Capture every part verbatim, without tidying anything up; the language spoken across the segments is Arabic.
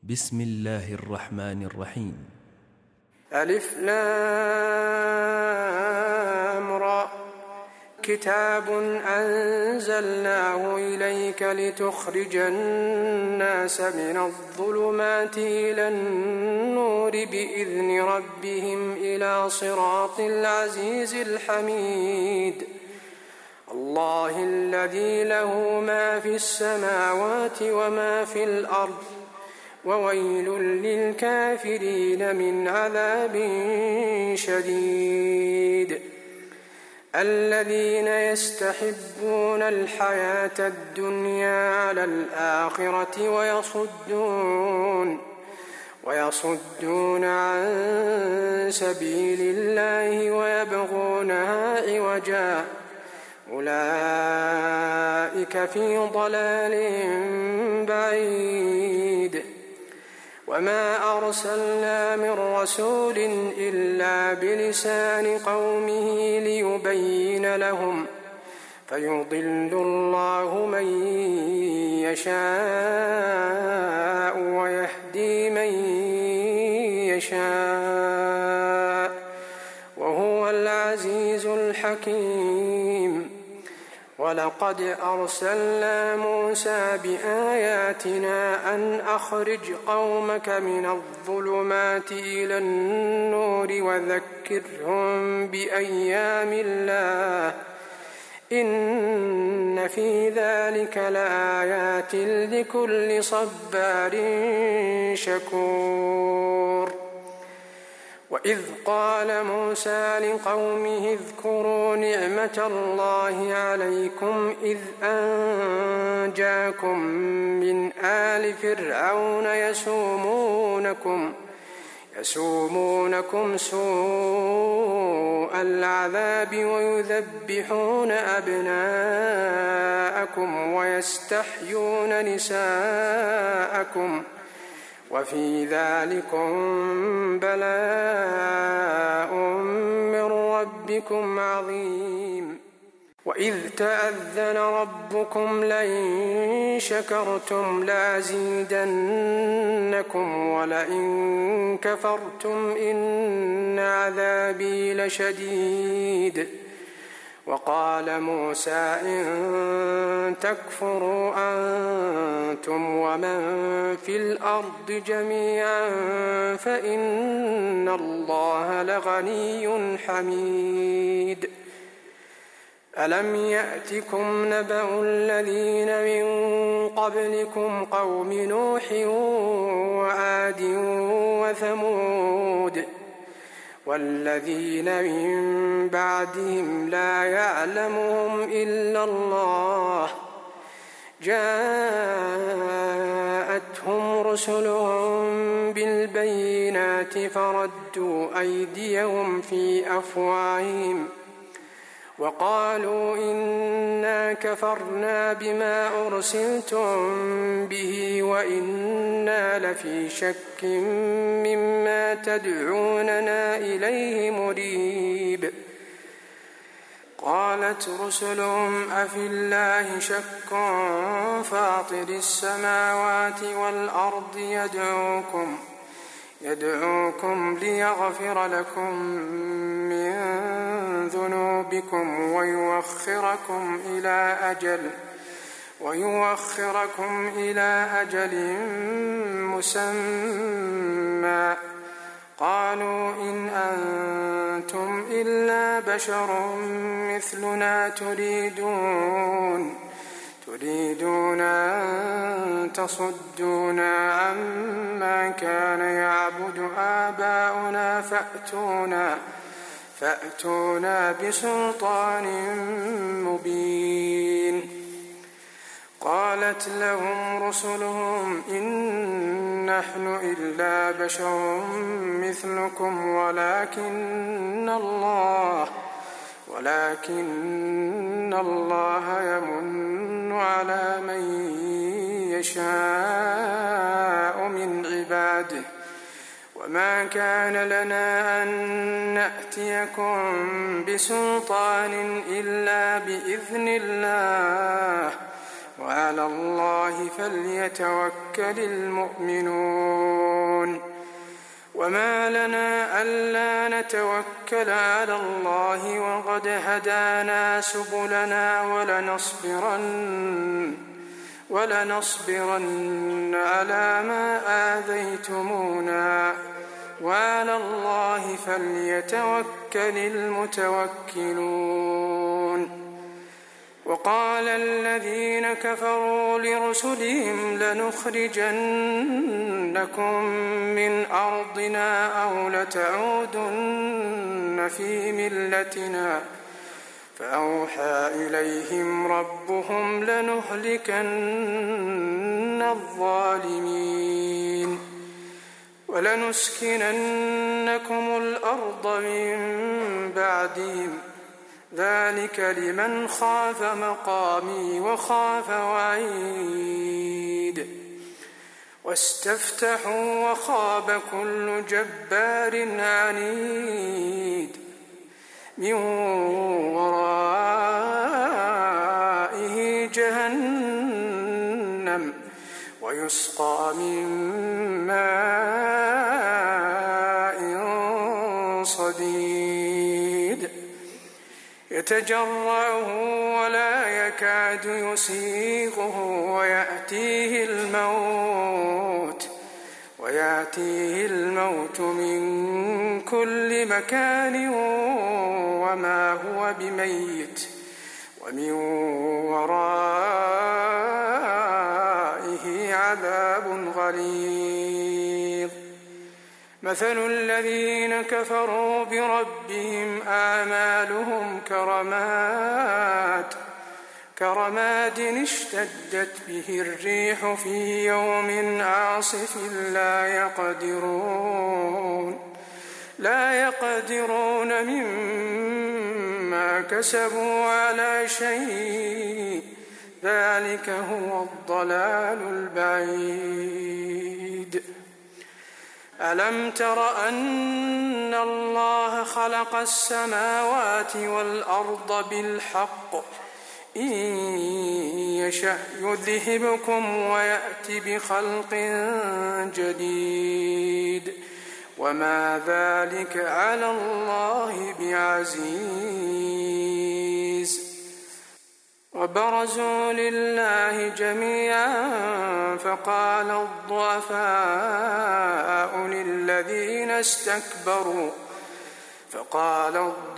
بسم الله الرحمن الرحيم. ألف لام را. كتاب أنزلناه إليك لتخرج الناس من الظلمات إلى النور بإذن ربهم إلى صراط العزيز الحميد. الله الذي له ما في السماوات وما في الأرض، وويل للكافرين من عذاب شديد. الذين يستحبون الحياة الدنيا على الآخرة ويصدون ويصدون عن سبيل الله ويبغونها عوجا، أولئك في ضلال بعيد. وما أرسلنا من رسول إلا بلسان قومه ليبين لهم، فيضل الله من يشاء ويهدي من يشاء، وهو العزيز الحكيم. ولقد أرسلنا موسى بآياتنا أن أخرج قومك من الظلمات إلى النور وذكرهم بأيام الله، إن في ذلك لآيات لكل صبار شكور. وإذ قال موسى لقومه اذكروا نعمة الله عليكم إذ أنجاكم من آل فرعون يسومونكم يسومونكم سوء العذاب ويذبحون أبناءكم ويستحيون نساءكم، وفي ذلكم بلاء من ربكم عظيم. وإذ تأذن ربكم لئن شكرتم لأزيدنكم ولئن كفرتم إن عذابي لشديد. وقال موسى إن تكفروا أنتم ومن في الأرض جميعا فإن الله لغني حميد. ألم يأتكم نبأ الذين من قبلكم قوم نوح وعاد وثمود والذين من بعدهم لا يعلمهم إلا الله، جاءتهم رسلهم بالبينات فردوا أيديهم في أفواههم وقالوا إنا كفرنا بما أرسلتم به وإنا لفي شك مما تدعوننا إليه مريب. قالت رسلهم أفي الله شك فاطر السماوات والأرض يدعوكم يدعوكم ليغفر لكم من ذنوبكم ويوخركم إلى أجل ويوخركم إلى أجل مسمى. قالوا إن أنتم إلا بشر مثلنا تريدون تريدون أن تصدونا عما كان يعبد آباؤنا فأتونا فأتونا بسلطان مبين. قالت لهم رسلهم إن نحن إلا بشر مثلكم ولكن الله ولكن الله يمن على من يشاء من عباده، وما كان لنا أن نأتيكم بسلطان إلا بإذن الله، وعلى الله فليتوكل المؤمنون. وما لنا ألا نتوكل على الله وقد هدانا سبلنا ولنصبرن, ولنصبرن على ما آذيتمونا وعلى الله فليتوكل المتوكلون. وقال الذين كفروا لرسلهم لنخرجنكم من أرضنا أو لتعودن في ملتنا فأوحى إليهم ربهم لنهلكن الظالمين ولنسكننكم الأرض من بعدهم ذلك لمن خاف مقامي وخاف وعيد. واستفتحوا وخاب كل جبار عنيد من ورائه جهنم ويسقى من ماء صديد يتجرعه ولا يكاد يسيغه ويأتيه الموت ويأتيه الموت من كل مكان وما هو بميت ومن ورائه عذاب غليظ. مثل الذين كفروا بربهم أعمالهم كرماد كرماد اشتدت به الريح في يوم عاصف لا يقدرون لا يقدرون مما كسبوا على شيء ذلك هو الضلال البعيد. ألم تر أن الله خلق السماوات والأرض بالحق إن يشأ يذهبكم ويأت بخلق جديد وما ذلك على الله بعزيز. وبرزوا لله جميعا فقال الضعفاء للذين استكبروا فقال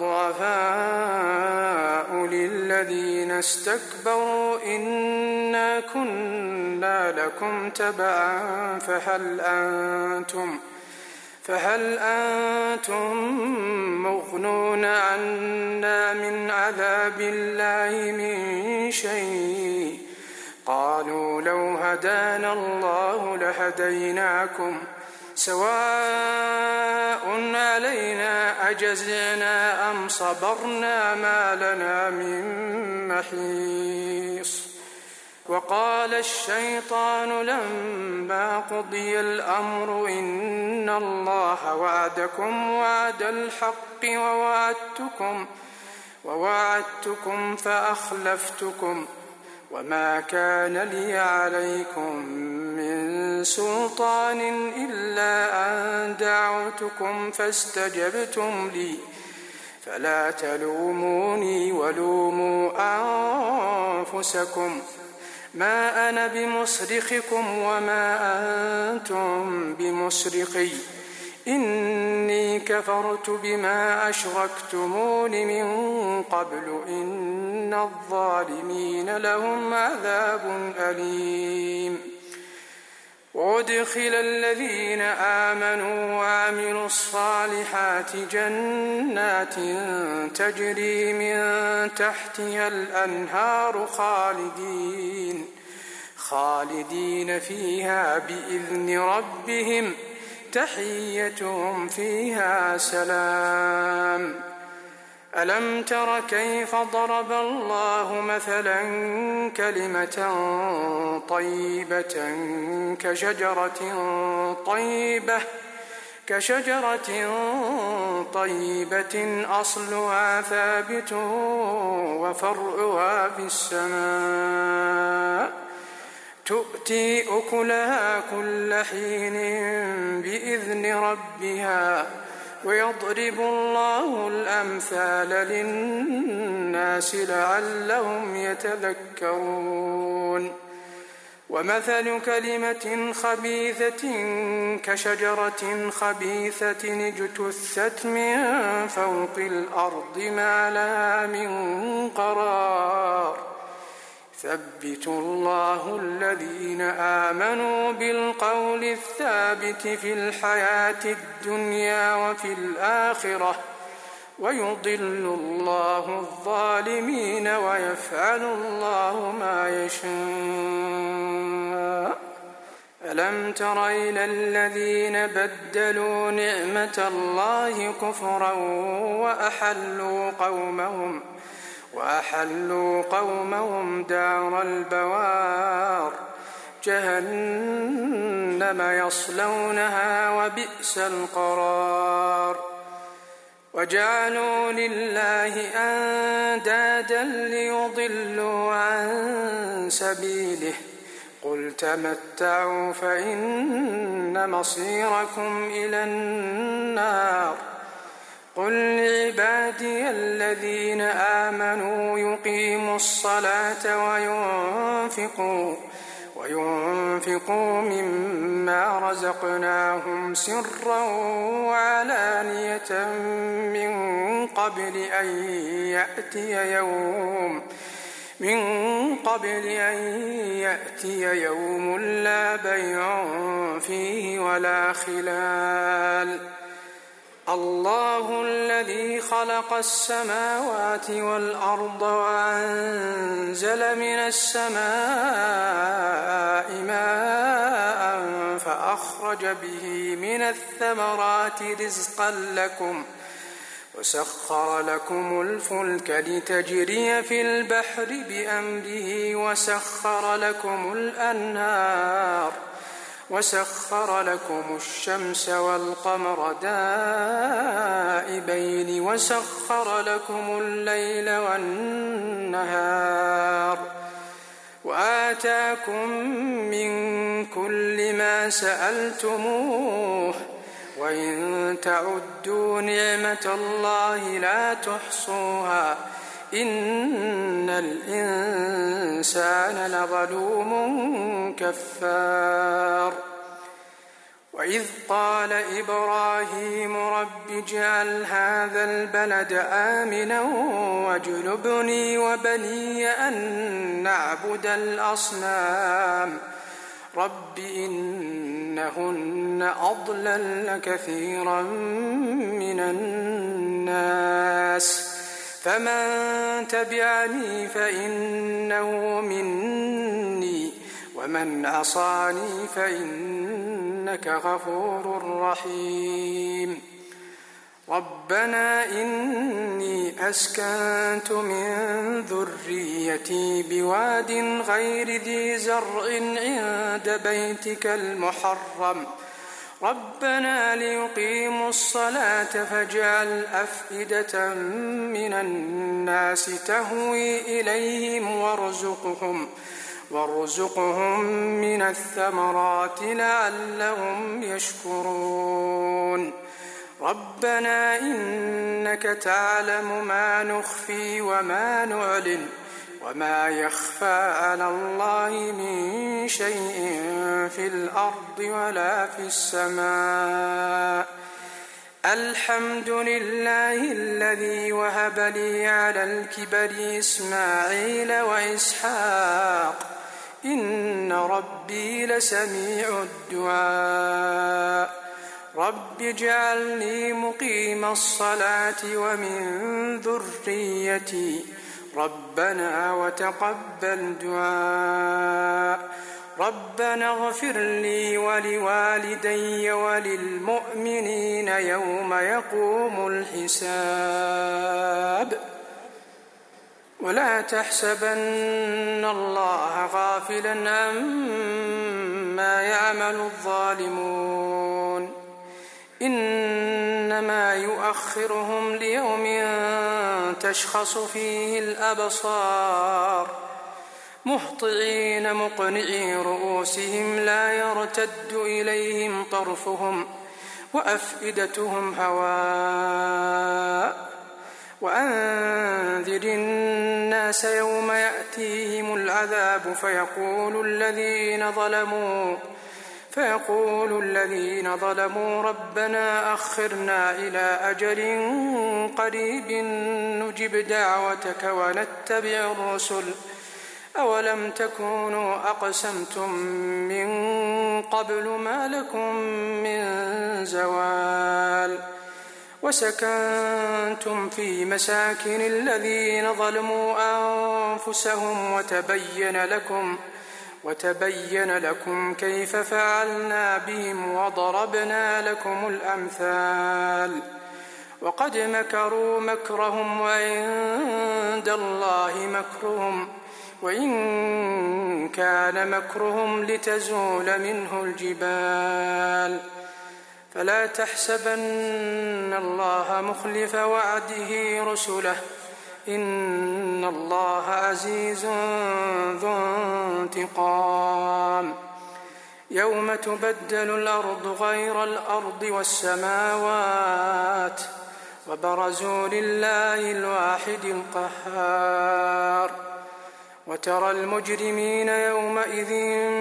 الضعفاء للذين استكبروا إنا كنا لكم تبعا فهل أنتم فهل أنتم مغنون عنا من عذاب الله من شيء قالوا لو هدانا الله لهديناكم سواء علينا أجزعنا أم صبرنا ما لنا من محيص. وقال الشيطان لما قضي الأمر إن الله وعدكم وعد الحق ووعدتكم, ووعدتكم فأخلفتكم وما كان لي عليكم من سلطان إلا أن دعوتكم فاستجبتم لي فلا تلوموني ولوموا أنفسكم ما أنا بمصرخكم وما أنتم بمصرخي إني كفرت بما أشركتمون من قبل إن الظالمين لهم عذاب أليم. وأدخل الذين آمنوا وعملوا الصالحات جنات تجري من تحتها الأنهار خالدين خالدين فيها بإذن ربهم تحيتهم فيها سلام. ألم تر كيف ضرب الله مثلا كلمة طيبة كشجرة طيبة كشجرة طيبة أصلها ثابت وفرعها في السماء تؤتي أكلها كل حين بإذن ربها ويضرب الله الأمثال للناس لعلهم يتذكرون ومثل كلمة خبيثة كشجرة خبيثة اجتثت من فوق الأرض ما لها من قرار يثبت الله الذين آمنوا بالقول الثابت في الحياة الدنيا وفي الآخرة ويضل الله الظالمين ويفعل الله ما يشاء. ألم تر إلى الذين بدلوا نعمة الله كفرا وأحلوا قومهم وأحلوا قومهم دار البوار جهنم يصلونها وبئس القرار وجعلوا لله أندادا ليضلوا عن سبيله قل تمتعوا فإن مصيركم إلى النار قل لعبادي الذين آمنوا يقيموا الصلاة وينفقوا وينفقوا مما رزقناهم سرا وعلانية من قبل أن يأتي يوم من قبل أن يأتي يوم لا بيع فيه ولا خلال الله الذي خلق السماوات والأرض وأنزل من السماء ماء فأخرج به من الثمرات رزقا لكم وسخر لكم الفلك لتجري في البحر بأمره وسخر لكم الأنهار وسخر لكم الشمس والقمر دائبين وسخر لكم الليل والنهار وآتاكم من كل ما سألتموه وإن تعدوا نعمة الله لا تحصوها إن الإنسان لظلوم كفار وإذ قال إبراهيم رب اجعل هذا البلد آمنا واجنبني وبني أن نعبد الأصنام رب إنهن أضللن كثيرا من الناس فمن تبعني فإنه مني ومن عصاني فإنك غفور رحيم ربنا إني أسكنت من ذريتي بواد غير ذي زرع عند بيتك المحرم ربنا ليقيموا الصلاة فاجعل أفئدة من الناس تهوي إليهم وارزقهم وارزقهم من الثمرات لعلهم يشكرون ربنا إنك تعلم ما نخفي وما نعلن وما يخفى على الله من شيء في الأرض ولا في السماء الحمد لله الذي وهب لي على الكبر إسماعيل وإسحاق إن ربي لسميع الدعاء رب اجعلني مقيم الصلاة ومن ذريتي ربنا وتقبل دعاء ربنا اغفر لي ولوالدي وللمؤمنين يوم يقوم الحساب ولا تحسبن الله غافلا عما يعمل الظالمون إنما يؤخرهم ليوم تشخص فيه الأبصار مهطعين مقنعي رؤوسهم لا يرتد إليهم طرفهم وأفئدتهم هواء وأنذر الناس يوم يأتيهم العذاب فيقول الذين ظلموا فيقول الذين ظلموا ربنا أخرنا إلى أجل قريب نجب دعوتك ونتبع الرسل أولم تكونوا أقسمتم من قبل ما لكم من زوال وسكنتم في مساكن الذين ظلموا أنفسهم وتبين لكم وتبين لكم كيف فعلنا بهم وضربنا لكم الأمثال وقد مكروا مكرهم وعند الله مكرهم وإن كان مكرهم لتزول منه الجبال فلا تحسبن الله مخلف وعده رسله إن الله عزيز ذو انتقام يوم تبدل الأرض غير الأرض والسماوات وبرزوا لله الواحد القهار وترى المجرمين يومئذ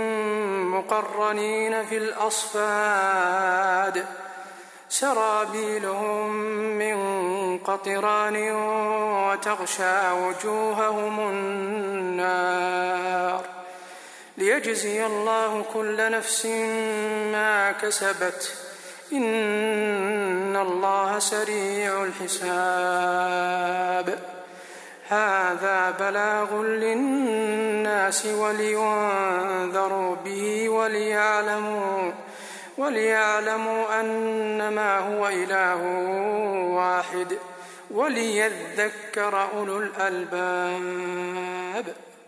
مقرنين في الأصفاد سرابيلهم من قطران وتغشى وجوههم النار ليجزي الله كل نفس ما كسبت إن الله سريع الحساب هذا بلاغ للناس ولينذروا به وليعلموا وليعلموا أنما هو إله واحد وليذكر أولو الألباب.